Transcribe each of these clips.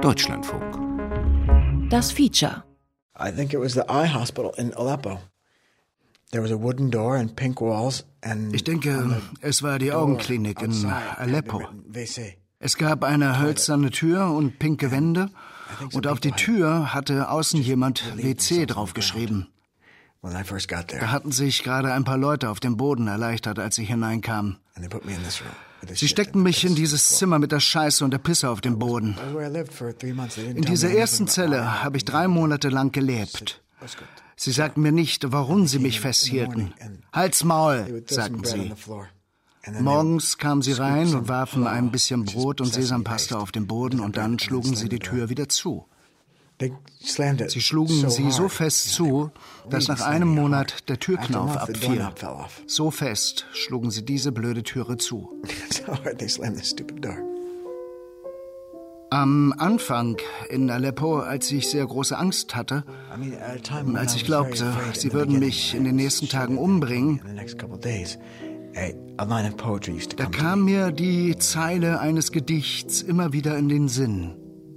Deutschlandfunk. Das Feature. I think it was the eye hospital in Aleppo. There was a wooden door and pink walls and Ich denke, es war die Augenklinik in Aleppo. Es gab eine hölzerne Tür und pinke Wände und auf die Tür hatte außen jemand WC draufgeschrieben. Da hatten sich gerade ein paar Leute auf dem Boden erleichtert, als ich hineinkam. Sie steckten mich in dieses Zimmer mit der Scheiße und der Pisse auf dem Boden. In dieser ersten Zelle habe ich 3 Monate lang gelebt. Sie sagten mir nicht, warum sie mich festhielten. Halt's Maul, sagten sie. Morgens kamen sie rein und warfen ein bisschen Brot und Sesampaste auf den Boden und dann schlugen sie die Tür wieder zu. Sie schlugen sie so fest zu, dass nach einem Monat der Türknauf abfiel. So fest schlugen sie diese blöde Türe zu. Am Anfang in Aleppo, als ich sehr große Angst hatte, als ich glaubte, sie würden mich in den nächsten Tagen umbringen, da kam mir die Zeile eines Gedichts immer wieder in den Sinn.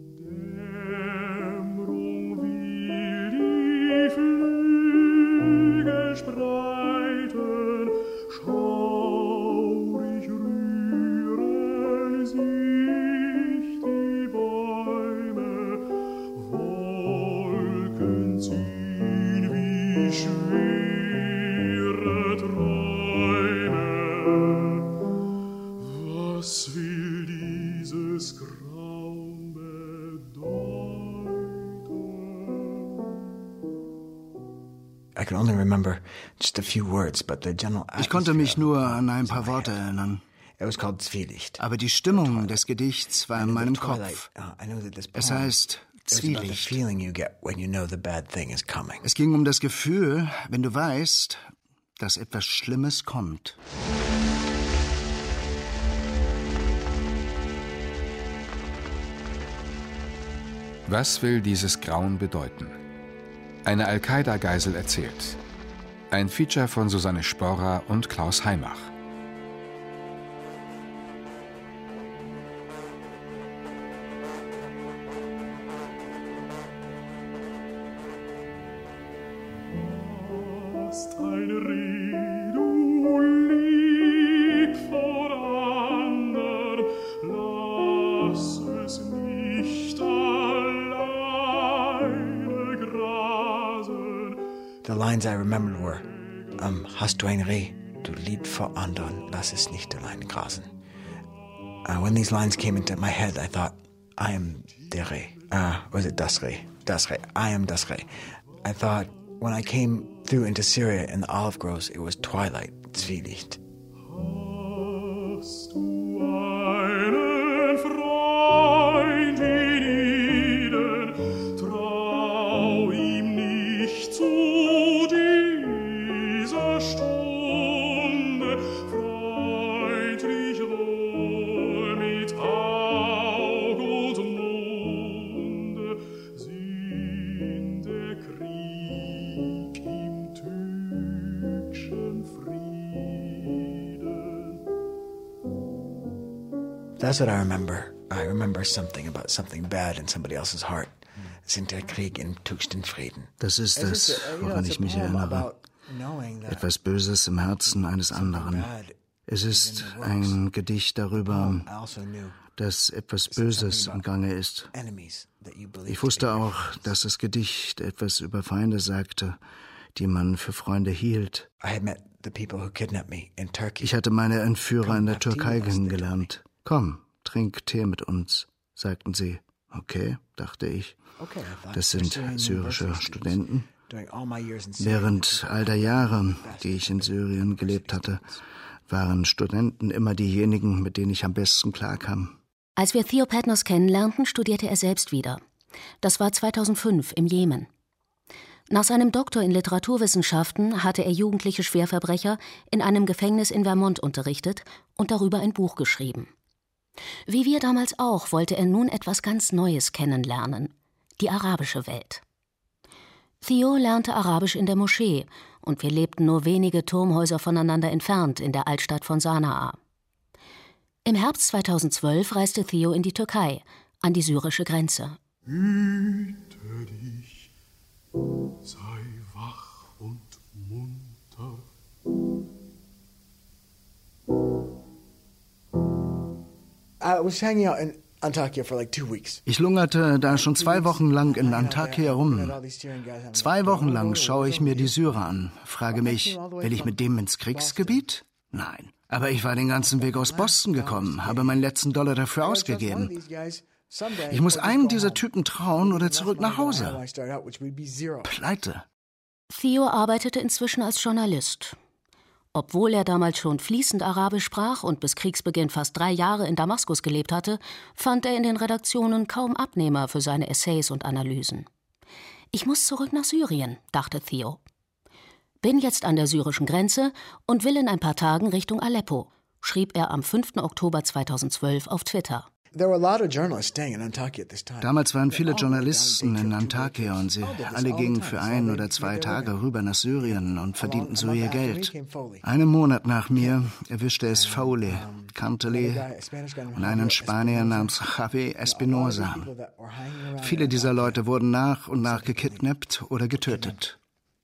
Ich konnte mich nur an ein paar Worte erinnern. Aber die Stimmung des Gedichts war in meinem Kopf. Es heißt Zwielicht. Es ging um das Gefühl, wenn du weißt, dass etwas Schlimmes kommt. Was will dieses Grauen bedeuten? Eine Al-Qaida-Geisel erzählt. Ein Feature von Susanne Sporrer und Klaus Heimach. The lines I remembered were, hast du ein Reh, du lieb vor anderen, lass es nicht allein grasen. When these lines came into my head, I thought, I am der Reh. Was it das Reh? Das Reh. I am das Reh. I thought, when I came through into Syria in the olive groves, it was twilight, Zwielicht. Hast du einen Freund in Eden, trau ihm nicht zu. That's what I remember. I remember something about something bad in somebody else's heart. Sind der Krieg in höchsten Frieden. Das ist es, woran ich mich erinnere. Etwas Böses im Herzen eines anderen. Es ist ein Gedicht darüber, dass etwas Böses im Gange ist. Ich wusste auch, dass das Gedicht etwas über Feinde sagte, die man für Freunde hielt. Ich hatte meine Entführer in der Türkei kennengelernt. Komm, trink Tee mit uns, sagten sie. Okay, dachte ich. Das sind syrische Studenten. Während all der Jahre, die ich in Syrien gelebt hatte, waren Studenten immer diejenigen, mit denen ich am besten klarkam. Als wir Theo Padnos kennenlernten, studierte er selbst wieder. Das war 2005 im Jemen. Nach seinem Doktor in Literaturwissenschaften hatte er jugendliche Schwerverbrecher in einem Gefängnis in Vermont unterrichtet und darüber ein Buch geschrieben. Wie wir damals auch, wollte er nun etwas ganz Neues kennenlernen: die arabische Welt. Theo lernte Arabisch in der Moschee und wir lebten nur wenige Turmhäuser voneinander entfernt in der Altstadt von Sanaa. Im Herbst 2012 reiste Theo in die Türkei, an die syrische Grenze. Hüte dich, sei wach und munter. I was hanging out in Antakya for like 2 weeks. Ich lungerte da schon 2 Wochen lang in Antakya rum. 2 Wochen lang schaue ich mir die Syrer an, frage mich, will ich mit dem ins Kriegsgebiet? Nein. Aber ich war den ganzen Weg aus Boston gekommen, habe meinen letzten $1 dafür ausgegeben. Ich muss einem dieser Typen trauen oder zurück nach Hause. Pleite. Theo arbeitete inzwischen als Journalist. Obwohl er damals schon fließend Arabisch sprach und bis Kriegsbeginn fast 3 Jahre in Damaskus gelebt hatte, fand er in den Redaktionen kaum Abnehmer für seine Essays und Analysen. Ich muss zurück nach Syrien, dachte Theo. Bin jetzt an der syrischen Grenze und will in ein paar Tagen Richtung Aleppo, schrieb er am 5. Oktober 2012 auf Twitter. Damals waren viele Journalisten in Antakya und sie alle gingen für 1 oder 2 Tage rüber nach Syrien und verdienten so ihr Geld. Einen Monat nach mir erwischte es Foley, Cantele und einen Spanier namens Javi Espinosa. Viele dieser Leute wurden nach und nach gekidnappt oder getötet.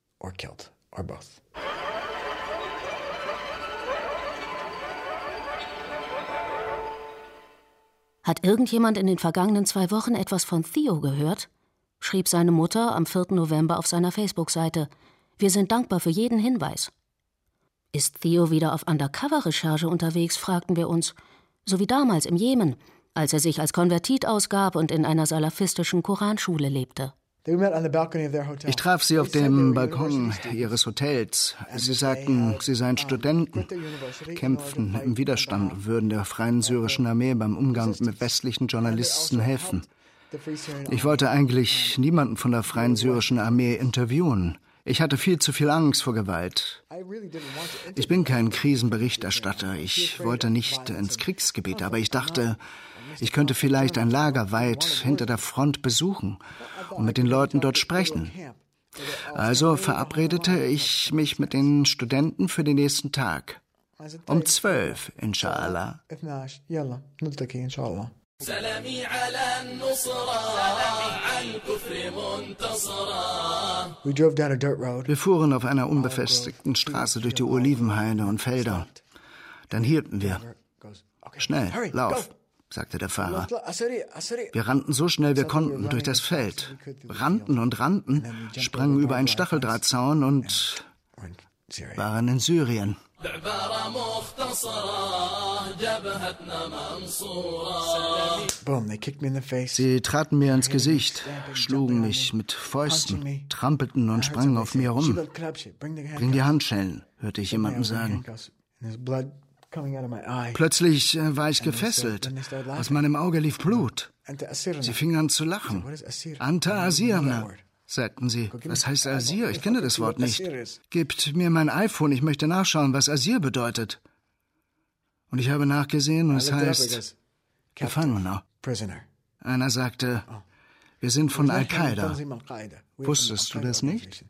Hat irgendjemand in den vergangenen 2 Wochen etwas von Theo gehört? Schrieb seine Mutter am 4. November auf seiner Facebook-Seite. Wir sind dankbar für jeden Hinweis. Ist Theo wieder auf Undercover-Recherche unterwegs, fragten wir uns. So wie damals im Jemen, als er sich als Konvertit ausgab und in einer salafistischen Koranschule lebte. Ich traf sie auf dem Balkon ihres Hotels. Sie sagten, sie seien Studenten, kämpften im Widerstand und würden der Freien Syrischen Armee beim Umgang mit westlichen Journalisten helfen. Ich wollte eigentlich niemanden von der Freien Syrischen Armee interviewen. Ich hatte viel zu viel Angst vor Gewalt. Ich bin kein Krisenberichterstatter. Ich wollte nicht ins Kriegsgebiet, aber ich dachte, ich könnte vielleicht ein Lager weit hinter der Front besuchen und mit den Leuten dort sprechen. Also verabredete ich mich mit den Studenten für den nächsten Tag. Um 12, inshallah. Wir fuhren auf einer unbefestigten Straße durch die Olivenhaine und Felder. Dann hielten wir. Schnell, lauf, sagte der Fahrer. Wir rannten so schnell wir konnten durch das Feld. Rannten und rannten, sprangen über einen Stacheldrahtzaun und waren in Syrien. Sie traten mir ins Gesicht, schlugen mich mit Fäusten, trampelten und sprangen auf mir rum. Bring die Handschellen, hörte ich jemanden sagen. Plötzlich war ich gefesselt. Aus meinem Auge lief Blut. Sie fingen an zu lachen. Anta Asirna, sagten sie. Was heißt Asir? Ich kenne das Wort nicht. Gebt mir mein iPhone, ich möchte nachschauen, was Asir bedeutet. Und ich habe nachgesehen und es heißt Gefangener. Einer sagte, wir sind von Al-Qaida. Wusstest du das nicht?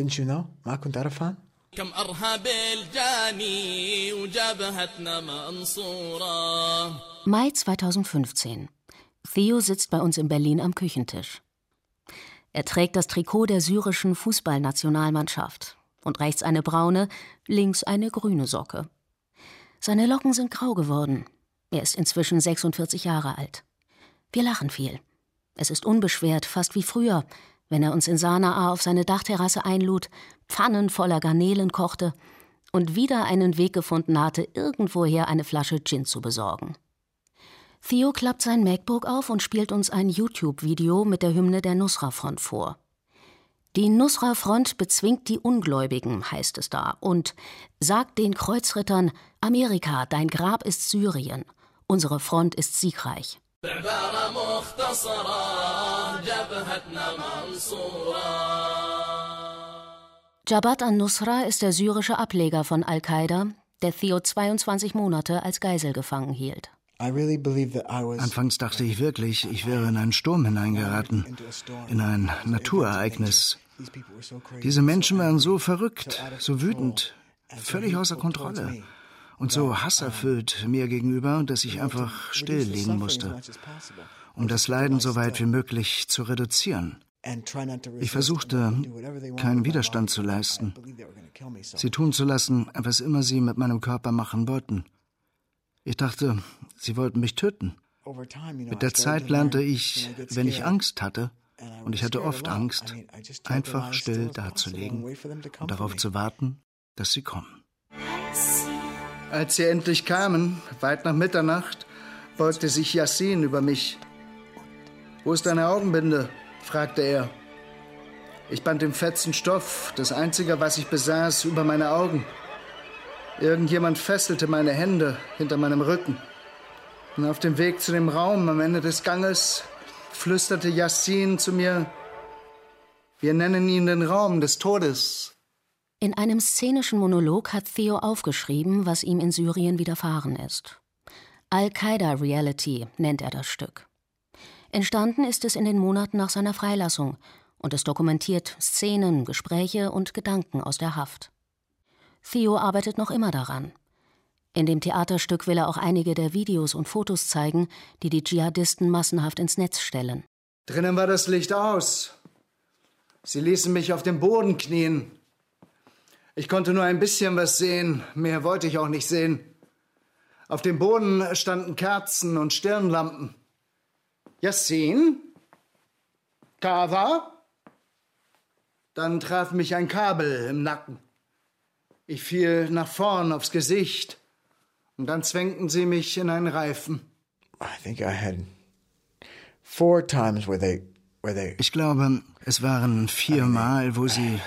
Mai 2015. Theo sitzt bei uns in Berlin am Küchentisch. Er trägt das Trikot der syrischen Fußballnationalmannschaft und rechts eine braune, links eine grüne Socke. Seine Locken sind grau geworden. Er ist inzwischen 46 Jahre alt. Wir lachen viel. Es ist unbeschwert, fast wie früher, wenn er uns in Sanaa auf seine Dachterrasse einlud, Pfannen voller Garnelen kochte und wieder einen Weg gefunden hatte, irgendwoher eine Flasche Gin zu besorgen. Theo klappt sein MacBook auf und spielt uns ein YouTube-Video mit der Hymne der Nusra-Front vor. Die Nusra-Front bezwingt die Ungläubigen, heißt es da, und sagt den Kreuzrittern, Amerika, dein Grab ist Syrien, unsere Front ist siegreich. Jabhat an-Nusra ist der syrische Ableger von Al-Qaida, der Theo 22 Monate als Geisel gefangen hielt. Anfangs dachte ich wirklich, ich wäre in einen Sturm hineingeraten, in ein Naturereignis. Diese Menschen waren so verrückt, so wütend, völlig außer Kontrolle und so hasserfüllt mir gegenüber, dass ich einfach still liegen musste. um das Leiden so weit wie möglich zu reduzieren. Ich versuchte, keinen Widerstand zu leisten, sie tun zu lassen, was immer sie mit meinem Körper machen wollten. Ich dachte, sie wollten mich töten. Mit der Zeit lernte ich, wenn ich Angst hatte, und ich hatte oft Angst, einfach still dazulegen und darauf zu warten, dass sie kommen. Als sie endlich kamen, weit nach Mitternacht, beugte sich Yassin über mich. »Wo ist deine Augenbinde?« fragte er. Ich band den fetzen Stoff, das Einzige, was ich besaß, über meine Augen. Irgendjemand fesselte meine Hände hinter meinem Rücken. Und auf dem Weg zu dem Raum am Ende des Ganges flüsterte Yassin zu mir, wir nennen ihn den Raum des Todes. In einem szenischen Monolog hat Theo aufgeschrieben, was ihm in Syrien widerfahren ist. Al-Qaida-Reality nennt er das Stück. Entstanden ist es in den Monaten nach seiner Freilassung und es dokumentiert Szenen, Gespräche und Gedanken aus der Haft. Theo arbeitet noch immer daran. In dem Theaterstück will er auch einige der Videos und Fotos zeigen, die die Dschihadisten massenhaft ins Netz stellen. Drinnen war das Licht aus. Sie ließen mich auf dem Boden knien. Ich konnte nur ein bisschen was sehen, mehr wollte ich auch nicht sehen. Auf dem Boden standen Kerzen und Stirnlampen. Yassin? Kawa? Dann traf mich ein Kabel im Nacken. Ich fiel nach vorn aufs Gesicht und dann zwängten sie mich in einen Reifen. Ich glaube, es waren 4 Mal, wo sie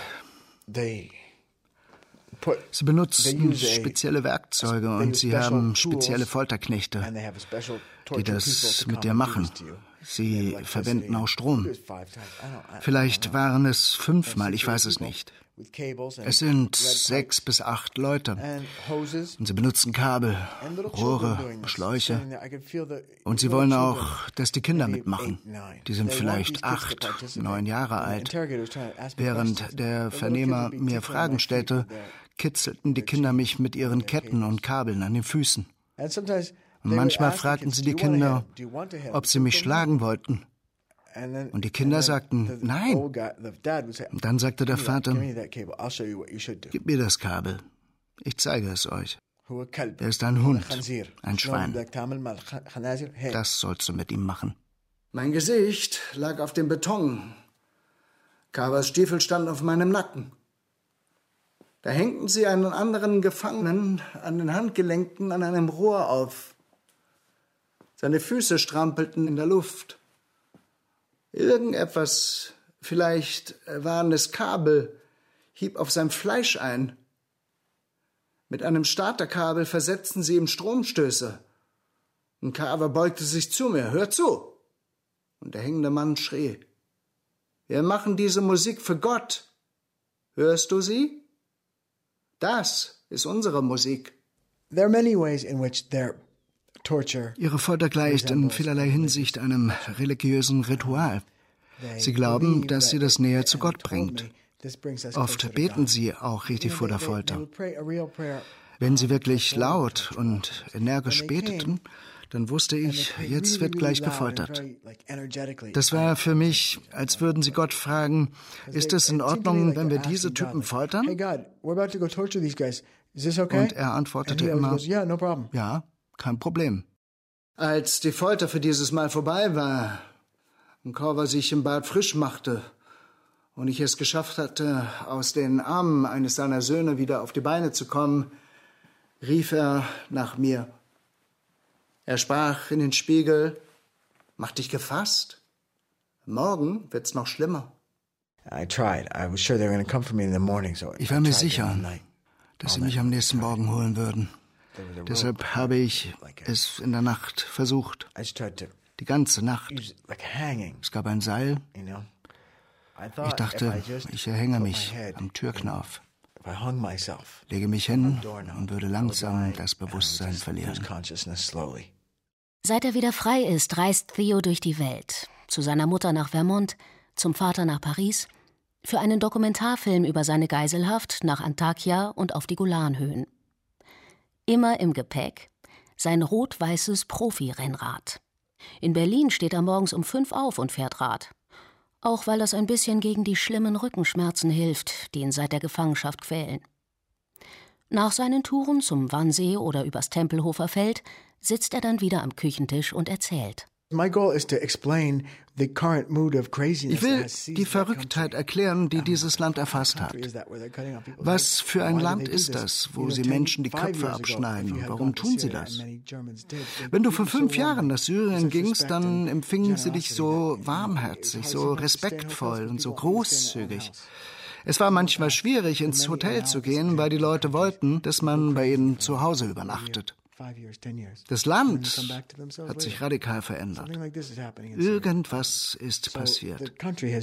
benutzten spezielle Werkzeuge und sie haben spezielle Folterknechte, die das mit dir machen. Sie verwenden auch Strom. Vielleicht waren es 5 Mal, ich weiß es nicht. Es sind 6 bis 8 Leute. Und sie benutzen Kabel, Rohre, Schläuche. Und sie wollen auch, dass die Kinder mitmachen. Die sind vielleicht 8, 9 Jahre alt. Während der Vernehmer mir Fragen stellte, kitzelten die Kinder mich mit ihren Ketten und Kabeln an den Füßen. Und manchmal fragten sie die Kinder, ob sie mich schlagen wollten. Und die Kinder sagten, nein. Und dann sagte der Vater, gib mir das Kabel. Ich zeige es euch. Er ist ein Hund, ein Schwein. Das sollst du mit ihm machen. Mein Gesicht lag auf dem Beton. Kawas Stiefel standen auf meinem Nacken. Da hängten sie einen anderen Gefangenen an den Handgelenken an einem Rohr auf. Seine Füße strampelten in der Luft. Irgendetwas, vielleicht waren es Kabel, hieb auf sein Fleisch ein. Mit einem Starterkabel versetzten sie ihm Stromstöße. Und Kawa beugte sich zu mir. Hör zu! Und der hängende Mann schrie. Wir machen diese Musik für Gott. Hörst du sie? Das ist unsere Musik. There are many ways in which Ihre Folter gleicht in vielerlei Hinsicht einem religiösen Ritual. Sie glauben, dass sie das näher zu Gott bringt. Oft beten sie auch richtig vor der Folter. Wenn sie wirklich laut und energisch beteten, dann wusste ich, jetzt wird gleich gefoltert. Das war für mich, als würden sie Gott fragen, ist es in Ordnung, wenn wir diese Typen foltern? Und er antwortete immer, ja, kein Problem. Als die Folter für dieses Mal vorbei war und Kawa sich im Bad frisch machte und ich es geschafft hatte, aus den Armen eines seiner Söhne wieder auf die Beine zu kommen, rief er nach mir. Er sprach in den Spiegel, mach dich gefasst. Morgen wird's noch schlimmer. Ich war mir sicher, dass sie mich am nächsten Morgen holen würden. Deshalb habe ich es in der Nacht versucht. Die ganze Nacht. Es gab ein Seil. Ich dachte, ich erhänge mich am Türknauf, lege mich hin und würde langsam das Bewusstsein verlieren. Seit er wieder frei ist, reist Theo durch die Welt. Zu seiner Mutter nach Vermont, zum Vater nach Paris, für einen Dokumentarfilm über seine Geiselhaft nach Antakya und auf die Golanhöhen. Immer im Gepäck sein rot-weißes Profi-Rennrad. In Berlin steht er morgens um 5 auf und fährt Rad. Auch weil das ein bisschen gegen die schlimmen Rückenschmerzen hilft, die ihn seit der Gefangenschaft quälen. Nach seinen Touren zum Wannsee oder übers Tempelhofer Feld sitzt er dann wieder am Küchentisch und erzählt. Ich will die Verrücktheit erklären, die dieses Land erfasst hat. Was für ein Land ist das, wo sie Menschen die Köpfe abschneiden? Warum tun sie das? Wenn du vor 5 Jahren nach Syrien gingst, dann empfingen sie dich so warmherzig, so respektvoll und so großzügig. Es war manchmal schwierig, ins Hotel zu gehen, weil die Leute wollten, dass man bei ihnen zu Hause übernachtet. Das Land hat sich radikal verändert. Irgendwas ist passiert.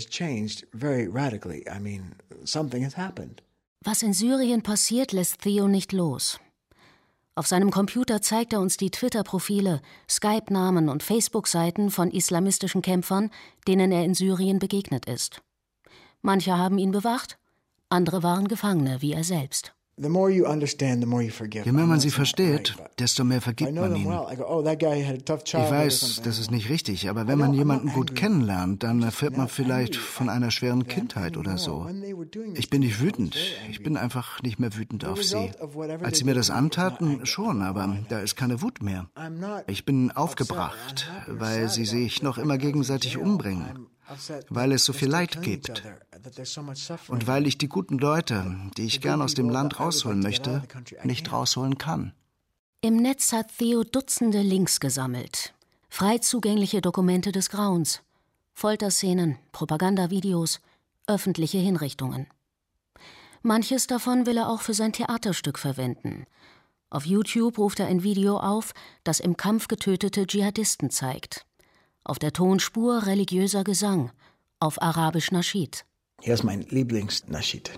Was in Syrien passiert, lässt Theo nicht los. Auf seinem Computer zeigt er uns die Twitter-Profile, Skype-Namen und Facebook-Seiten von islamistischen Kämpfern, denen er in Syrien begegnet ist. Manche haben ihn bewacht, andere waren Gefangene, wie er selbst. Je mehr man sie versteht, desto mehr vergibt man ihnen. Ich weiß, das ist nicht richtig, aber wenn man jemanden gut kennenlernt, dann erfährt man vielleicht von einer schweren Kindheit oder so. Ich bin nicht wütend, ich bin einfach nicht mehr wütend auf sie. Als sie mir das antaten, schon, aber da ist keine Wut mehr. Ich bin aufgebracht, weil sie sich noch immer gegenseitig umbringen. Weil es so viel Leid gibt und weil ich die guten Leute, die ich gern aus dem Land rausholen möchte, nicht rausholen kann. Im Netz hat Theo Dutzende Links gesammelt. Frei zugängliche Dokumente des Grauens, Folterszenen, Propagandavideos, öffentliche Hinrichtungen. Manches davon will er auch für sein Theaterstück verwenden. Auf YouTube ruft er ein Video auf, das im Kampf getötete Dschihadisten zeigt. Auf der Tonspur religiöser Gesang, auf Arabisch Naschid. Hier ist mein Lieblings-Naschid.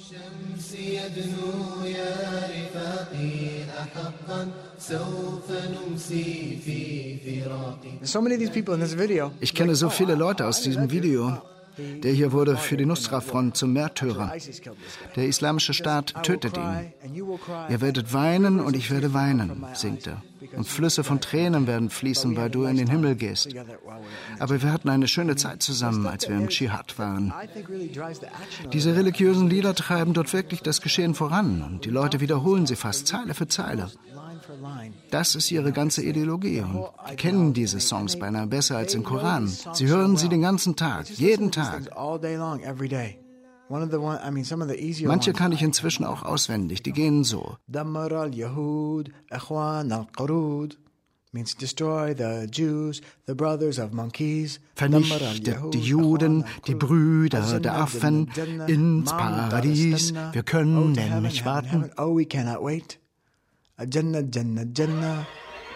Ich kenne so viele Leute aus diesem Video. Der hier wurde für die Nusra-Front zum Märtyrer. Der Islamische Staat tötet ihn. Ihr werdet weinen und ich werde weinen, singt er. Und Flüsse von Tränen werden fließen, weil du in den Himmel gehst. Aber wir hatten eine schöne Zeit zusammen, als wir im Dschihad waren. Diese religiösen Lieder treiben dort wirklich das Geschehen voran und die Leute wiederholen sie fast Zeile für Zeile. Das ist ihre ganze Ideologie und die kennen diese Songs beinahe besser als den Koran. Sie hören sie den ganzen Tag, jeden Tag. Manche kann ich inzwischen auch auswendig, die gehen so. Vernichtet die Juden, die Brüder der Affen, ins Paradies. Wir können nicht warten. Jannah, Jannah, Jannah.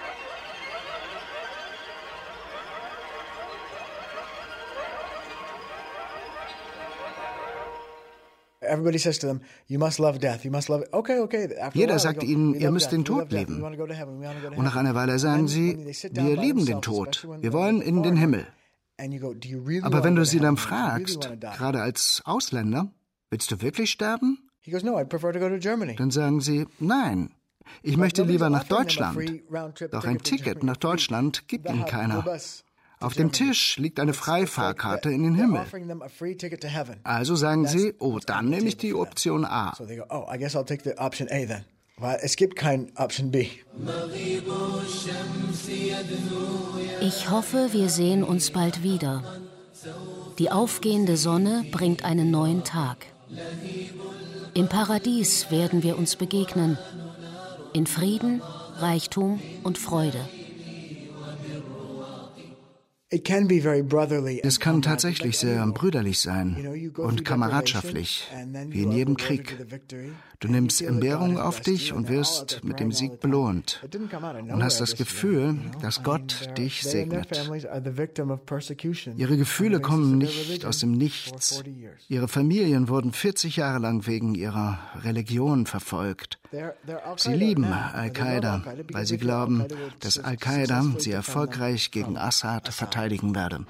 Jeder sagt ihnen, ihr müsst den Tod lieben. Und nach einer Weile sagen sie, wir lieben den Tod, wir wollen in den Himmel. Aber wenn du sie dann fragst, gerade als Ausländer, willst du wirklich sterben? Dann sagen sie, nein. Ich möchte lieber nach Deutschland. Doch ein Ticket nach Deutschland gibt ihnen keiner. Auf dem Tisch liegt eine Freifahrkarte in den Himmel. Also sagen sie, oh, dann nehme ich die Option A. Weil es gibt keine Option B. Ich hoffe, wir sehen uns bald wieder. Die aufgehende Sonne bringt einen neuen Tag. Im Paradies werden wir uns begegnen. In Frieden, Reichtum und Freude. Es kann tatsächlich sehr brüderlich sein und kameradschaftlich, wie in jedem Krieg. Du nimmst Entbehrung auf dich und wirst mit dem Sieg belohnt und hast das Gefühl, dass Gott dich segnet. Ihre Gefühle kommen nicht aus dem Nichts. Ihre Familien wurden 40 Jahre lang wegen ihrer Religion verfolgt. Sie lieben Al-Qaida, weil sie glauben, dass Al-Qaida sie erfolgreich gegen Assad verteidigen werde.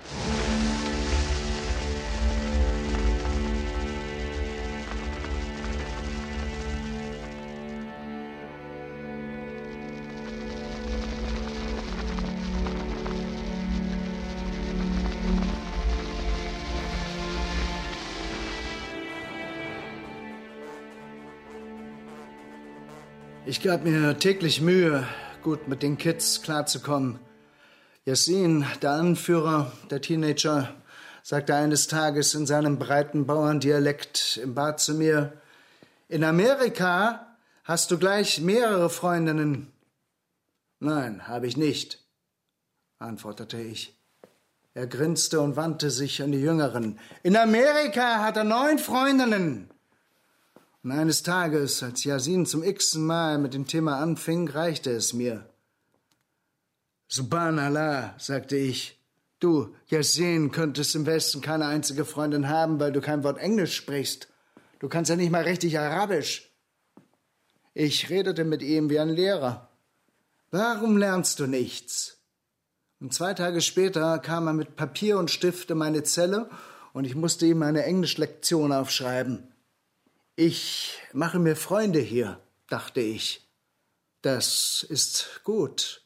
Ich gab mir täglich Mühe, gut mit den Kids klarzukommen. Yassin, der Anführer, der Teenager, sagte eines Tages in seinem breiten Bauerndialekt im Bad zu mir: In Amerika hast du gleich mehrere Freundinnen. Nein, habe ich nicht, antwortete ich. Er grinste und wandte sich an die Jüngeren. In Amerika hat er 9 Freundinnen. Und eines Tages, als Yassin zum x-ten Mal mit dem Thema anfing, reichte es mir. Subhanallah, sagte ich. Du, Yassin, könntest im Westen keine einzige Freundin haben, weil du kein Wort Englisch sprichst. Du kannst ja nicht mal richtig Arabisch. Ich redete mit ihm wie ein Lehrer. Warum lernst du nichts? Und 2 Tage später kam er mit Papier und Stift in meine Zelle und ich musste ihm eine Englischlektion aufschreiben. Ich mache mir Freunde hier, dachte ich. Das ist gut.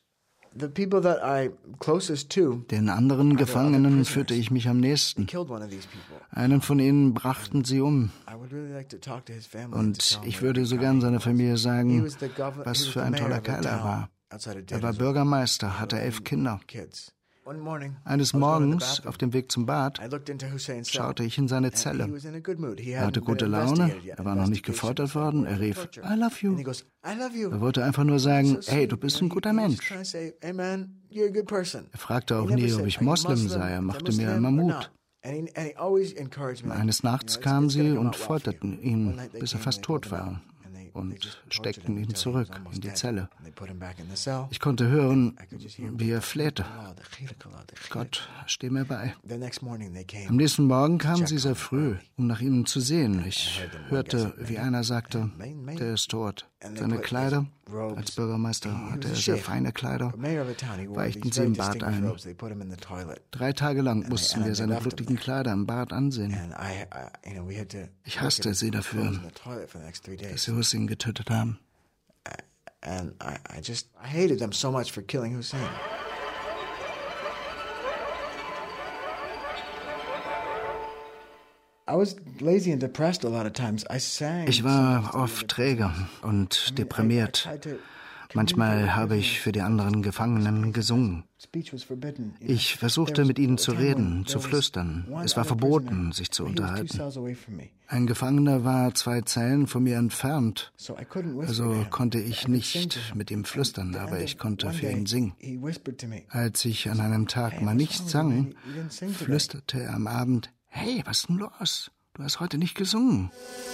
Den anderen Gefangenen führte ich mich am nächsten. Einen von ihnen brachten sie um. Und ich würde so gern seiner Familie sagen, was für ein toller Kerl er war. Er war Bürgermeister, hatte 11 Kinder. Eines Morgens, auf dem Weg zum Bad, schaute ich in seine Zelle. Er hatte gute Laune, er war noch nicht gefoltert worden, er rief, I love you. Er wollte einfach nur sagen, hey, du bist ein guter Mensch. Er fragte auch nie, ob ich Moslem sei, er machte mir immer Mut. Eines Nachts kamen sie und folterten ihn, bis er fast tot war, und steckten ihn zurück in die Zelle. Ich konnte hören, wie er flehte. Gott, steh mir bei. Am nächsten Morgen kamen sie sehr früh, um nach ihm zu sehen. Ich hörte, wie einer sagte, der ist tot. Seine Kleider, als Bürgermeister hatte er sehr feine Kleider, weichten sie im Bad ein. 3 Tage lang mussten wir seine blutigen Kleider im Bad ansehen. Ich hasste sie dafür, dass sie Hussein getötet haben. And I hated them so much for killing Hussein. Ich war oft träge und deprimiert. Manchmal habe ich für die anderen Gefangenen gesungen. Ich versuchte, mit ihnen zu reden, zu flüstern. Es war verboten, sich zu unterhalten. Ein Gefangener war 2 Zellen von mir entfernt. Also konnte ich nicht mit ihm flüstern, aber ich konnte für ihn singen. Als ich an einem Tag mal nicht sang, flüsterte er am Abend, hey, was ist denn los? Du hast heute nicht gesungen.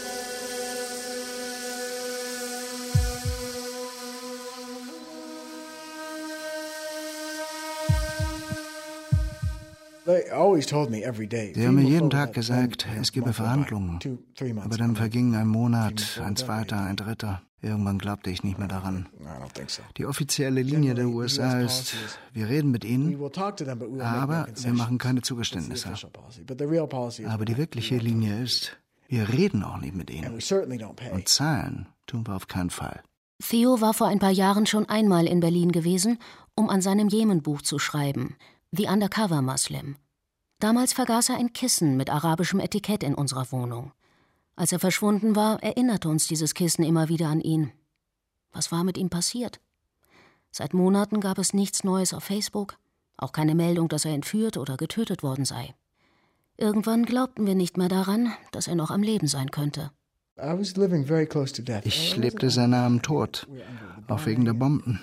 Sie haben mir jeden Tag gesagt, es gebe Verhandlungen. Aber dann verging ein Monat, ein zweiter, ein dritter. Irgendwann glaubte ich nicht mehr daran. Die offizielle Linie der USA ist, wir reden mit ihnen, aber wir machen keine Zugeständnisse. Aber die wirkliche Linie ist, wir reden auch nicht mit ihnen. Und zahlen tun wir auf keinen Fall. Theo war vor ein paar Jahren schon einmal in Berlin gewesen, um an seinem Jemen-Buch zu schreiben. The Undercover Muslim. Damals vergaß er ein Kissen mit arabischem Etikett in unserer Wohnung. Als er verschwunden war, erinnerte uns dieses Kissen immer wieder an ihn. Was war mit ihm passiert? Seit Monaten gab es nichts Neues auf Facebook, auch keine Meldung, dass er entführt oder getötet worden sei. Irgendwann glaubten wir nicht mehr daran, dass er noch am Leben sein könnte. Ich lebte sehr nah am Tod, auch wegen der Bomben.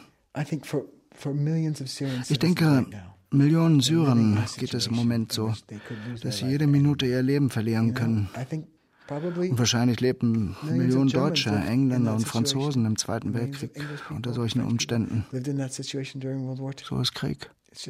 Ich denke, Millionen Syrern geht es im Moment so, dass sie jede Minute ihr Leben verlieren können. Und wahrscheinlich lebten Millionen Deutsche, Engländer und Franzosen im Zweiten Weltkrieg unter solchen Umständen. So ist Krieg.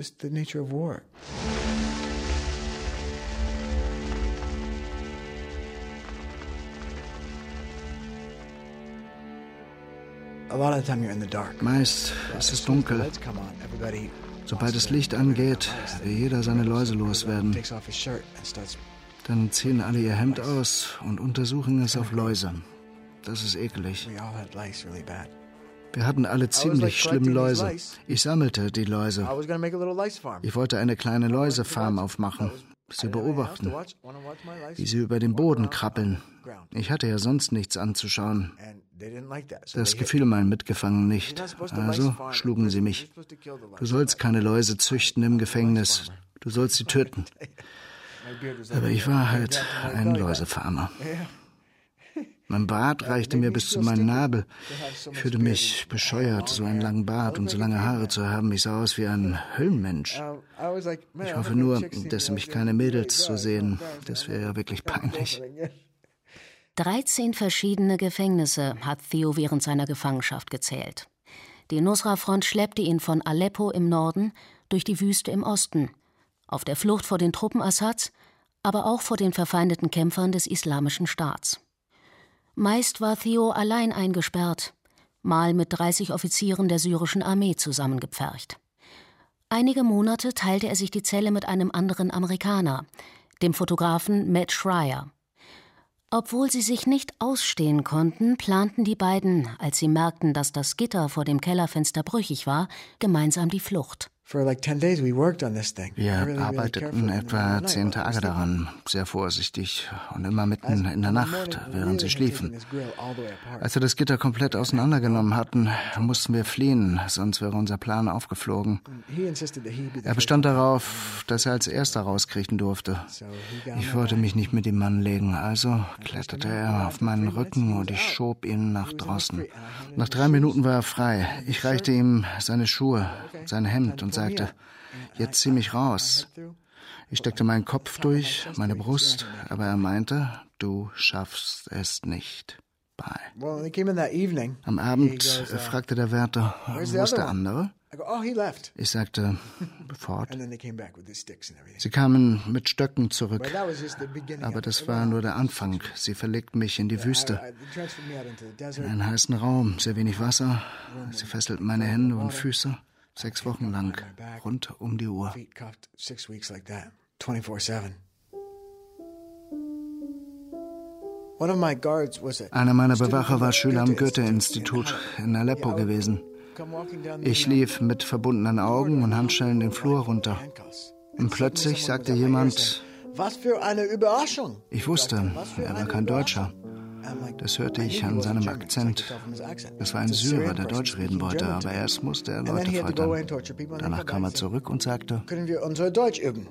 Meist ist es dunkel. Sobald das Licht angeht, will jeder seine Läuse loswerden. Dann ziehen alle ihr Hemd aus und untersuchen es auf Läuse. Das ist ekelig. Wir hatten alle ziemlich schlimme Läuse. Ich sammelte die Läuse. Ich wollte eine kleine Läusefarm aufmachen. Sie beobachten, wie sie über den Boden krabbeln. Ich hatte ja sonst nichts anzuschauen. Das gefiel meinen Mitgefangenen nicht. Also schlugen sie mich. Du sollst keine Läuse züchten im Gefängnis. Du sollst sie töten. Aber ich war halt ein Läusefarmer. Mein Bart reichte mir bis zu meinem Nabel. Ich fühlte mich bescheuert, so einen langen Bart und so lange Haare zu haben. Ich sah aus wie ein Höllenmensch. Ich hoffe nur, dass mich keine Mädels so sehen. Das wäre ja wirklich peinlich. 13 verschiedene Gefängnisse hat Theo während seiner Gefangenschaft gezählt. Die Nusra-Front schleppte ihn von Aleppo im Norden durch die Wüste im Osten, auf der Flucht vor den Truppen Assads, aber auch vor den verfeindeten Kämpfern des Islamischen Staats. Meist war Theo allein eingesperrt, mal mit 30 Offizieren der syrischen Armee zusammengepfercht. Einige Monate teilte er sich die Zelle mit einem anderen Amerikaner, dem Fotografen Matt Schreier. Obwohl sie sich nicht ausstehen konnten, planten die beiden, als sie merkten, dass das Gitter vor dem Kellerfenster brüchig war, gemeinsam die Flucht. Wir arbeiteten etwa 10 Tage daran, sehr vorsichtig und immer mitten in der Nacht, während sie schliefen. Als wir das Gitter komplett auseinandergenommen hatten, mussten wir fliehen, sonst wäre unser Plan aufgeflogen. Er bestand darauf, dass er als Erster rauskriechen durfte. Ich wollte mich nicht mit ihm anlegen, also kletterte er auf meinen Rücken und ich schob ihn nach draußen. Nach 3 Minuten war er frei. Ich reichte ihm seine Schuhe, sein Hemd und sagte, jetzt zieh mich raus. Ich steckte meinen Kopf durch, meine Brust, aber er meinte, du schaffst es nicht. Bye. Am Abend fragte der Wärter, wo ist der andere? Ich sagte, fort. Sie kamen mit Stöcken zurück, aber das war nur der Anfang. Sie verlegten mich in die Wüste, in einen heißen Raum, sehr wenig Wasser. Sie fesselten meine Hände und Füße. 6 Wochen lang, rund um die Uhr. Einer meiner Bewacher war Schüler am Goethe-Institut in Aleppo gewesen. Ich lief mit verbundenen Augen und Handschellen den Flur runter. Und plötzlich sagte jemand, was für eine Überraschung! Ich wusste, er war kein Deutscher. Das hörte ich an seinem Akzent. Das war ein Syrer, der Deutsch reden wollte, aber erst musste er Leute foltern. Danach kam er zurück und sagte, können wir unser Deutsch üben?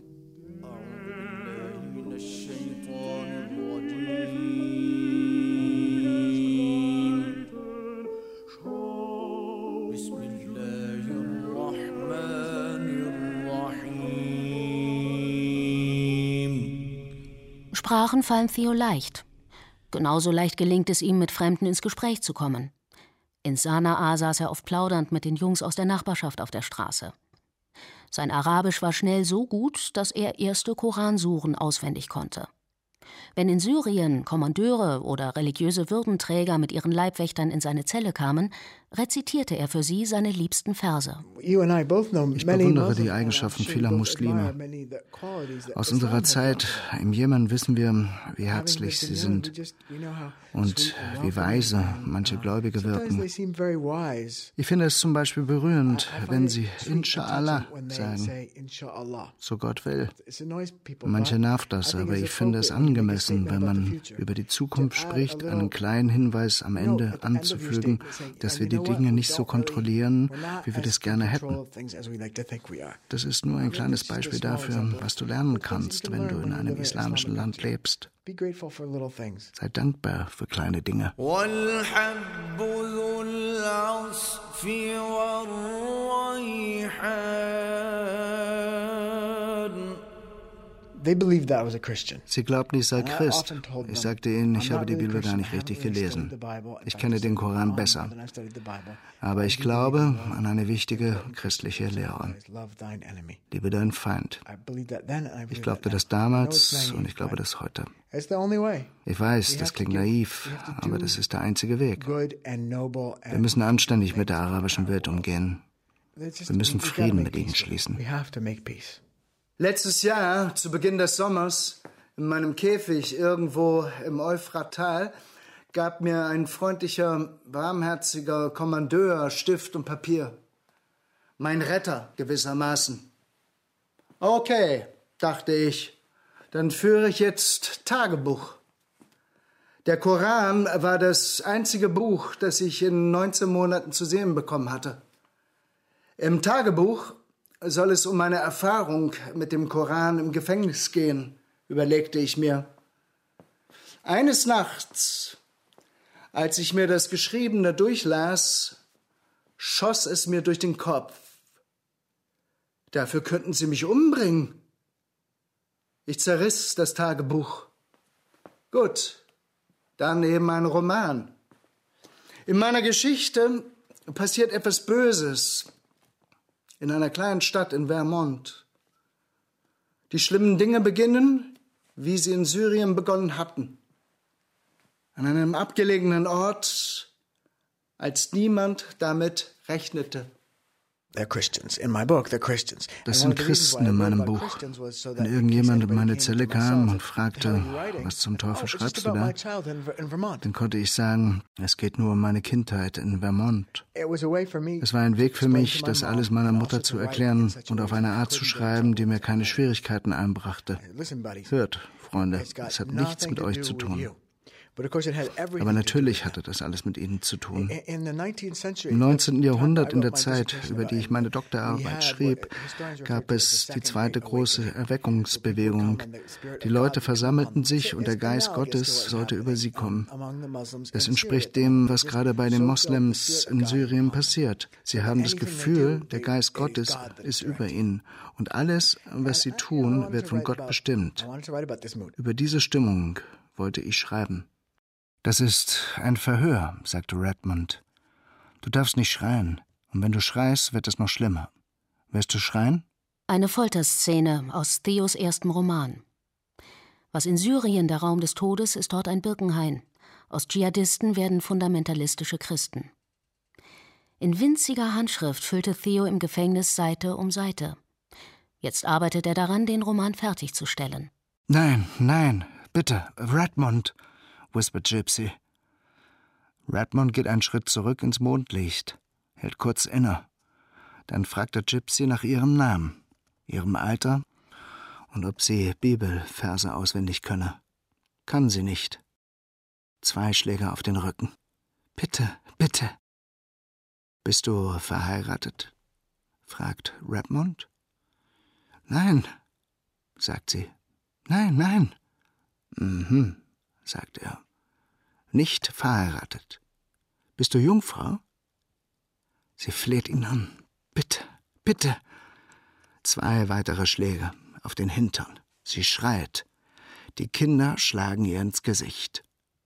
Sprachen fallen Theo leicht. Genauso leicht gelingt es ihm, mit Fremden ins Gespräch zu kommen. In Sanaa saß er oft plaudernd mit den Jungs aus der Nachbarschaft auf der Straße. Sein Arabisch war schnell so gut, dass er erste Koransuren auswendig konnte. Wenn in Syrien Kommandeure oder religiöse Würdenträger mit ihren Leibwächtern in seine Zelle kamen, rezitierte er für sie seine liebsten Verse. Ich bewundere die Eigenschaften vieler Muslime. Aus unserer Zeit im Jemen wissen wir, wie herzlich sie sind und wie weise manche Gläubige wirken. Ich finde es zum Beispiel berührend, wenn sie Insha'Allah sagen, so Gott will. Manche nervt das, aber ich finde es angemessen, wenn man über die Zukunft spricht, einen kleinen Hinweis am Ende anzufügen, dass wir die Dinge nicht so kontrollieren, wie wir das gerne hätten. Das ist nur ein kleines Beispiel dafür, was du lernen kannst, wenn du in einem islamischen Land lebst. Sei dankbar für kleine Dinge. Sie glaubten, ich sei Christ. Ich sagte ihnen, ich habe die Bibel gar nicht richtig gelesen. Ich kenne den Koran besser. Aber ich glaube an eine wichtige christliche Lehre. Liebe deinen Feind. Ich glaubte das damals und ich glaube das heute. Ich weiß, das klingt naiv, aber das ist der einzige Weg. Wir müssen anständig mit der arabischen Welt umgehen. Wir müssen Frieden mit ihnen schließen. Letztes Jahr, zu Beginn des Sommers, in meinem Käfig irgendwo im Euphrattal, gab mir ein freundlicher, warmherziger Kommandeur Stift und Papier. Mein Retter gewissermaßen. Okay, dachte ich, Dann führe ich jetzt Tagebuch. Der Koran war das einzige Buch, das ich in 19 Monaten zu sehen bekommen hatte. Im Tagebuch soll es um meine Erfahrung mit dem Koran im Gefängnis gehen, überlegte ich mir. Eines Nachts, als ich mir das Geschriebene durchlas, schoss es mir durch den Kopf. Dafür könnten sie mich umbringen. Ich zerriss das Tagebuch. Gut, dann eben ein Roman. In meiner Geschichte passiert etwas Böses in einer kleinen Stadt in Vermont. Die schlimmen Dinge beginnen, wie sie in Syrien begonnen hatten. An einem abgelegenen Ort, als niemand damit rechnete. Das sind Christen in meinem Buch. Wenn irgendjemand in meine Zelle kam und fragte, was zum Teufel schreibst du da, dann konnte ich sagen, es geht nur um meine Kindheit in Vermont. Es war ein Weg für mich, das alles meiner Mutter zu erklären und auf eine Art zu schreiben, die mir keine Schwierigkeiten einbrachte. Hört, Freunde, es hat nichts mit euch zu tun. Aber natürlich hatte das alles mit ihnen zu tun. Im 19. Jahrhundert, in der Zeit, über die ich meine Doktorarbeit schrieb, gab es die zweite große Erweckungsbewegung. Die Leute versammelten sich und der Geist Gottes sollte über sie kommen. Das entspricht dem, was gerade bei den Moslems in Syrien passiert. Sie haben das Gefühl, der Geist Gottes ist über ihnen und alles, was sie tun, wird von Gott bestimmt. Über diese Stimmung wollte ich schreiben. Das ist ein Verhör, sagte Redmond. Du darfst nicht schreien. Und wenn du schreist, wird es noch schlimmer. Wirst du schreien? Eine Folterszene aus Theos erstem Roman. Was in Syrien der Raum des Todes ist, dort ein Birkenhain. Aus Dschihadisten werden fundamentalistische Christen. In winziger Handschrift füllte Theo im Gefängnis Seite um Seite. Jetzt arbeitet er daran, den Roman fertigzustellen. Nein, nein, bitte, Redmond, whispert Gypsy. Redmond geht einen Schritt zurück ins Mondlicht, hält kurz inne. Dann fragt er Gypsy nach ihrem Namen, ihrem Alter und ob sie Bibelverse auswendig könne. Kann sie nicht. 2 Schläge auf den Rücken. Bitte, bitte. Bist du verheiratet? Fragt Redmond. Nein, sagt sie. Nein, nein. Mhm, sagt er. Nicht verheiratet. Bist du Jungfrau? Sie fleht ihn an. Bitte, bitte. 2 weitere Schläge auf den Hintern. Sie schreit. Die Kinder schlagen ihr ins Gesicht.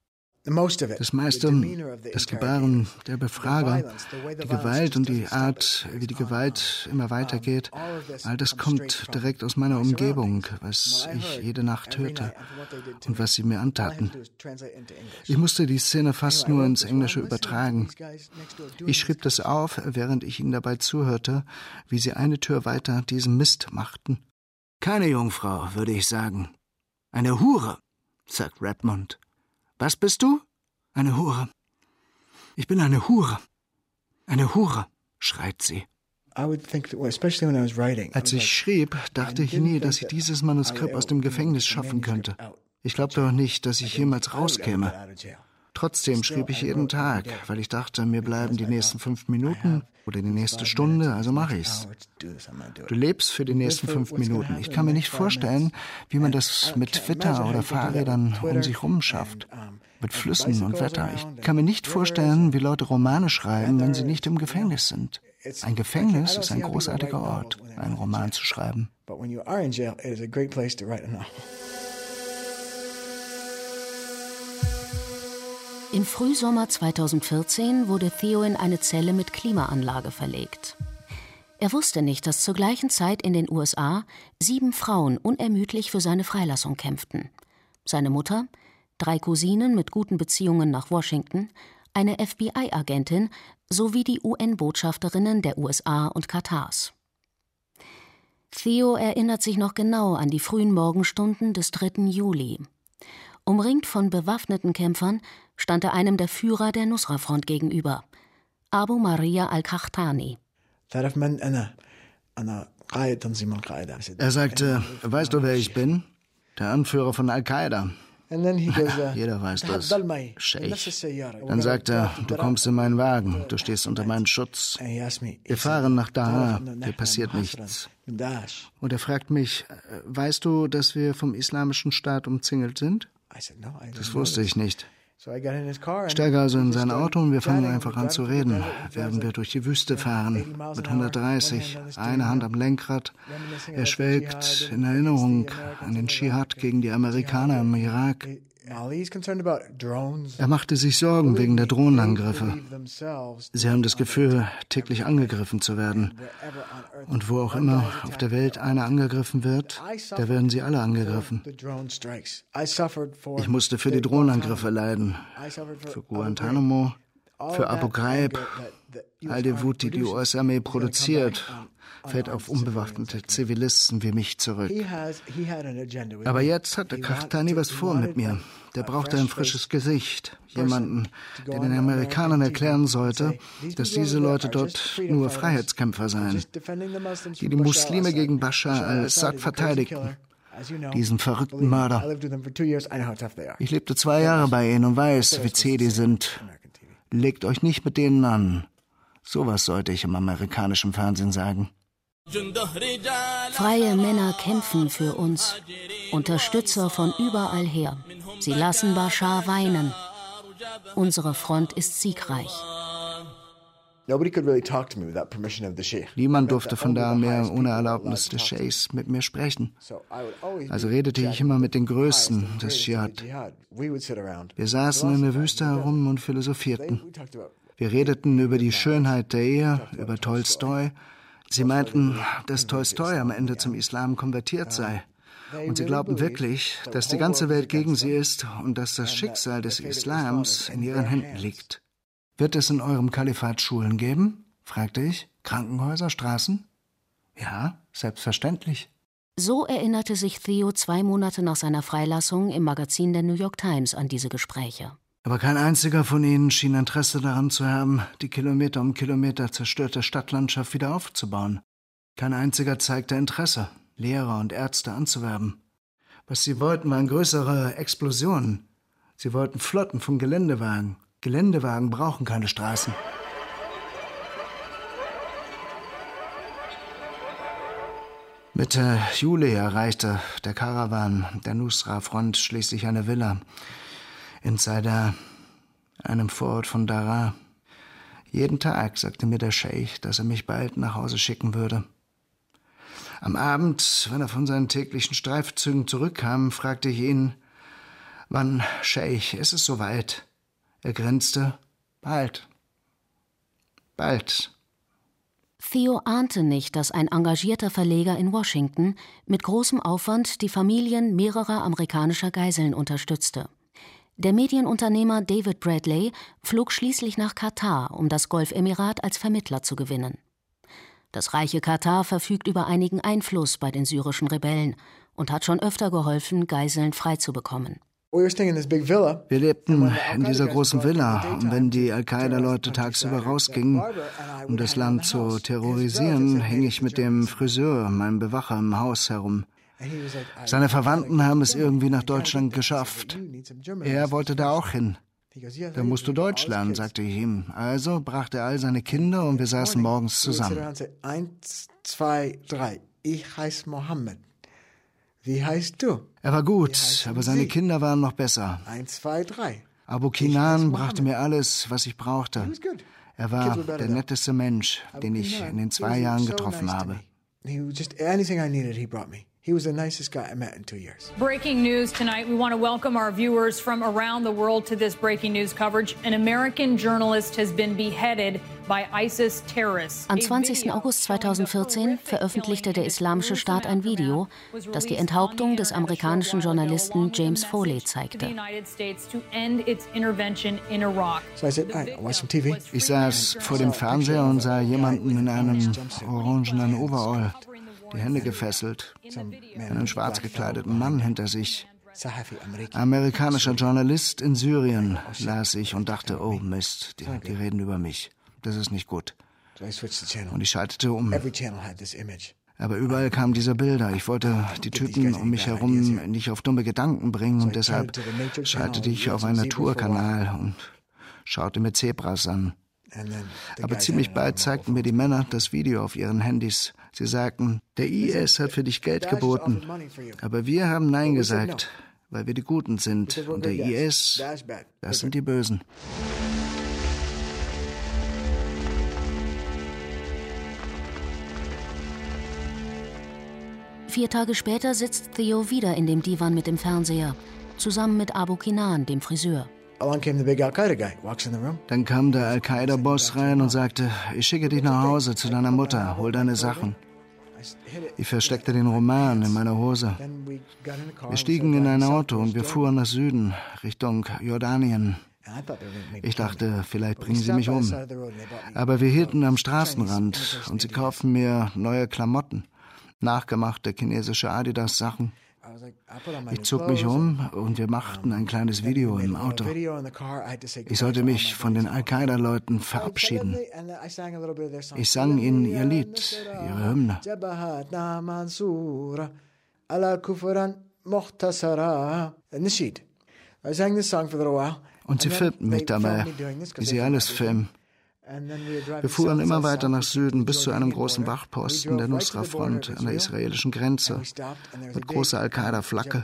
Das meiste, das Gebaren der Befrager, die Gewalt und die Art, wie die Gewalt immer weitergeht, all das kommt direkt aus meiner Umgebung, was ich jede Nacht hörte und was sie mir antaten. Ich musste die Szene fast nur ins Englische übertragen. Ich schrieb das auf, während ich ihnen dabei zuhörte, wie sie eine Tür weiter diesen Mist machten. Keine Jungfrau, würde ich sagen. Eine Hure, sagt Redmond. Was bist du? Eine Hure. Ich bin eine Hure. Eine Hure, schreit sie. Als ich schrieb, dachte ich nie, dass ich dieses Manuskript aus dem Gefängnis schaffen könnte. Ich glaubte auch nicht, dass ich jemals rauskäme. Trotzdem schrieb ich jeden Tag, weil ich dachte, mir bleiben die nächsten 5 Minuten oder die nächste Stunde, also mache ich's. Du lebst für die nächsten 5 Minuten. Ich kann mir nicht vorstellen, wie man das mit Witter oder Fahrrädern um sich rum schafft. Mit Flüssen und Wetter. Ich kann mir nicht vorstellen, wie Leute Romane schreiben, wenn sie nicht im Gefängnis sind. Ein Gefängnis ist ein großartiger Ort, einen Roman zu schreiben. Im Frühsommer 2014 wurde Theo in eine Zelle mit Klimaanlage verlegt. Er wusste nicht, dass zur gleichen Zeit in den USA 7 Frauen unermüdlich für seine Freilassung kämpften. Seine Mutter, 3 Cousinen mit guten Beziehungen nach Washington, eine FBI-Agentin sowie die UN-Botschafterinnen der USA und Katars. Theo erinnert sich noch genau an die frühen Morgenstunden des 3. Juli. Umringt von bewaffneten Kämpfern stand er einem der Führer der Nusra-Front gegenüber, Abu Maria al-Qahtani. Er sagte, weißt du, wer ich bin? Der Anführer von Al-Qaida. Jeder weiß das. Scheich. Dann sagt er, du kommst in meinen Wagen, du stehst unter meinem Schutz. Wir fahren nach Daraa, dir passiert nichts. Und er fragt mich, weißt du, dass wir vom Islamischen Staat umzingelt sind? Das wusste ich nicht. Ich steige also in sein Auto und wir fangen einfach an zu reden, während wir durch die Wüste fahren, mit 130, eine Hand am Lenkrad. Er schwelgt in Erinnerung an den Dschihad gegen die Amerikaner im Irak. Er machte sich Sorgen wegen der Drohnenangriffe. Sie haben das Gefühl, täglich angegriffen zu werden. Und wo auch immer auf der Welt einer angegriffen wird, da werden sie alle angegriffen. Ich musste für die Drohnenangriffe leiden, für Guantanamo, für Abu Ghraib. All die Wut, die die US-Armee produziert, fällt auf unbewaffnete Zivilisten wie mich zurück. Aber jetzt hat der Kachtani was vor mit mir. Der brauchte ein frisches Gesicht. Jemanden, der den Amerikanern erklären sollte, dass diese Leute dort nur Freiheitskämpfer seien, die die Muslime gegen Bashar al-Assad verteidigten. Diesen verrückten Mörder. Ich lebte 2 Jahre bei ihnen und weiß, wie zäh die sind. Legt euch nicht mit denen an. Sowas sollte ich im amerikanischen Fernsehen sagen. Freie Männer kämpfen für uns, Unterstützer von überall her. Sie lassen Bashar weinen. Unsere Front ist siegreich. Niemand durfte von da mehr ohne Erlaubnis des Scheichs mit mir sprechen. Also redete ich immer mit den Größten des Dschihad. Wir saßen in der Wüste herum und philosophierten. Wir redeten über die Schönheit der Ehe, über Tolstoi. Sie meinten, dass Tolstoi am Ende zum Islam konvertiert sei. Und sie glaubten wirklich, dass die ganze Welt gegen sie ist und dass das Schicksal des Islams in ihren Händen liegt. Wird es in eurem Kalifat Schulen geben? Fragte ich. Krankenhäuser, Straßen? Ja, selbstverständlich. So erinnerte sich Theo 2 Monate nach seiner Freilassung im Magazin der New York Times an diese Gespräche. Aber kein einziger von ihnen schien Interesse daran zu haben, die Kilometer um Kilometer zerstörte Stadtlandschaft wieder aufzubauen. Kein einziger zeigte Interesse, Lehrer und Ärzte anzuwerben. Was sie wollten, waren größere Explosionen. Sie wollten Flotten von Geländewagen. Geländewagen brauchen keine Straßen. Mitte Juli erreichte der Karawan der Nusra-Front schließlich eine Villa in Zaida, einem Vorort von Daraa. Jeden Tag sagte mir der Scheich, dass er mich bald nach Hause schicken würde. Am Abend, wenn er von seinen täglichen Streifzügen zurückkam, fragte ich ihn, wann, Scheich, ist es soweit? Er grinste, bald. Bald. Theo ahnte nicht, dass ein engagierter Verleger in Washington mit großem Aufwand die Familien mehrerer amerikanischer Geiseln unterstützte. Der Medienunternehmer David Bradley flog schließlich nach Katar, um das Golfemirat als Vermittler zu gewinnen. Das reiche Katar verfügt über einigen Einfluss bei den syrischen Rebellen und hat schon öfter geholfen, Geiseln freizubekommen. Wir lebten in dieser großen Villa, und wenn die Al-Qaida-Leute tagsüber rausgingen, um das Land zu terrorisieren, hing ich mit dem Friseur, meinem Bewacher, im Haus herum. Seine Verwandten haben es irgendwie nach Deutschland geschafft. Er wollte da auch hin. Da musst du Deutsch lernen, sagte ich ihm. Also brachte er all seine Kinder und wir saßen morgens zusammen. 1, 2, 3. Ich heiße Mohammed. Wie heißt du? Er war gut, aber seine Kinder waren noch besser. 1, 2, 3. Abu Kinan brachte mir alles, was ich brauchte. Er war der netteste Mensch, den ich in den 2 Jahren getroffen habe. He was the nicest guy I met in 2 years. Breaking news tonight. We want to welcome our viewers from around the world to this breaking news coverage. An American journalist has been beheaded by ISIS terrorists. Am 20. August 2014 veröffentlichte der Islamische Staat ein Video, das die Enthauptung des amerikanischen Journalisten James Foley zeigte. Ich saß vor dem Fernseher und sah jemanden in einem orangenen Overall, die Hände gefesselt, einen schwarz gekleideten Mann hinter sich. Amerikanischer Journalist in Syrien, las ich und dachte, oh Mist, die reden über mich. Das ist nicht gut. Und ich schaltete um. Aber überall kamen diese Bilder. Ich wollte die Typen um mich herum nicht auf dumme Gedanken bringen und deshalb schaltete ich auf einen Naturkanal und schaute mir Zebras an. Aber ziemlich bald zeigten mir die Männer das Video auf ihren Handys. Sie sagten, der IS hat für dich Geld geboten. Aber wir haben Nein gesagt, weil wir die Guten sind. Und der IS, das sind die Bösen. Vier Tage später sitzt Theo wieder in dem Divan mit dem Fernseher, zusammen mit Abu Kinan, dem Friseur. Dann kam der Al-Qaida-Boss rein und sagte, ich schicke dich nach Hause zu deiner Mutter, hol deine Sachen. Ich versteckte den Roman in meiner Hose. Wir stiegen in ein Auto und wir fuhren nach Süden, Richtung Jordanien. Ich dachte, vielleicht bringen sie mich um. Aber wir hielten am Straßenrand und sie kauften mir neue Klamotten. Nachgemachte chinesische Adidas-Sachen. Ich zog mich um und wir machten ein kleines Video im Auto. Ich sollte mich von den Al-Qaida-Leuten verabschieden. Ich sang ihnen ihr Lied, ihre Hymne. Und sie filmten mich dabei, wie sie alles filmen. Wir fuhren immer weiter nach Süden bis zu einem großen Wachposten der Nusra-Front an der israelischen Grenze mit großer Al-Qaida-Flagge.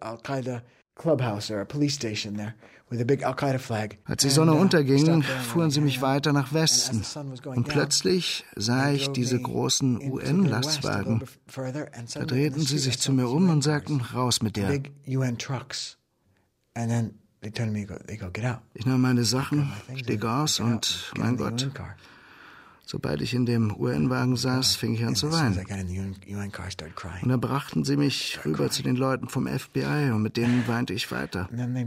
Als die Sonne unterging, fuhren sie mich weiter nach Westen. Und plötzlich sah ich diese großen UN-Lastwagen. Da drehten sie sich zu mir um und sagten, raus mit dir. Ich nahm meine Sachen, stieg aus und, mein Gott, sobald ich in dem UN-Wagen saß, fing ich an zu weinen. Und dann brachten sie mich rüber zu den Leuten vom FBI und mit denen weinte ich weiter.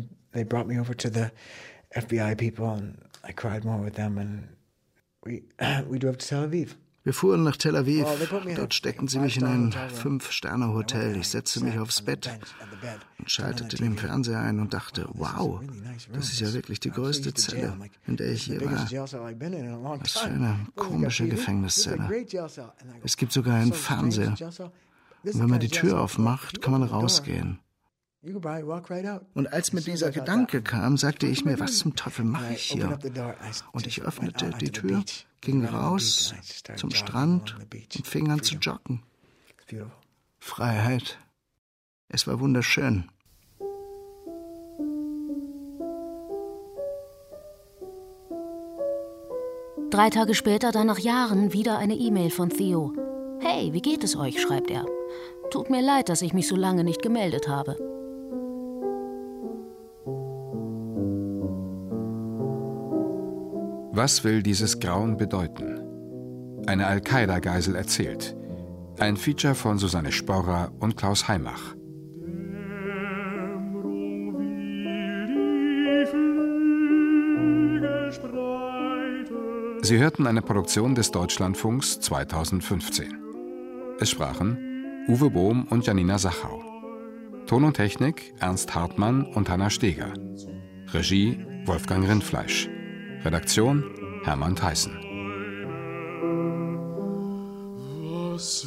Wir fuhren nach Tel Aviv. Dort steckten sie mich in ein 5-Sterne-Hotel. Ich setzte mich aufs Bett und schaltete den Fernseher ein und dachte, wow, das ist ja wirklich die größte Zelle, in der ich je war. Was für eine komische Gefängniszelle. Es gibt sogar einen Fernseher. Und wenn man die Tür aufmacht, kann man rausgehen. Und als mir dieser Gedanke kam, sagte ich mir, was zum Teufel mache ich hier? Und ich öffnete die Tür, ging raus zum Strand und fing an zu joggen. Freiheit. Es war wunderschön. Drei Tage später, dann nach Jahren, wieder eine E-Mail von Theo. Hey, wie geht es euch, schreibt er. Tut mir leid, dass ich mich so lange nicht gemeldet habe. Was will dieses Grauen bedeuten? Eine Al-Qaida-Geisel erzählt. Ein Feature von Susanne Sporrer und Klaus Heimach. Sie hörten eine Produktion des Deutschlandfunks 2015. Es sprachen Uwe Bohm und Janina Sachau. Ton und Technik Ernst Hartmann und Hanna Steger. Regie Wolfgang Rindfleisch. Redaktion Hermann Theissen. Was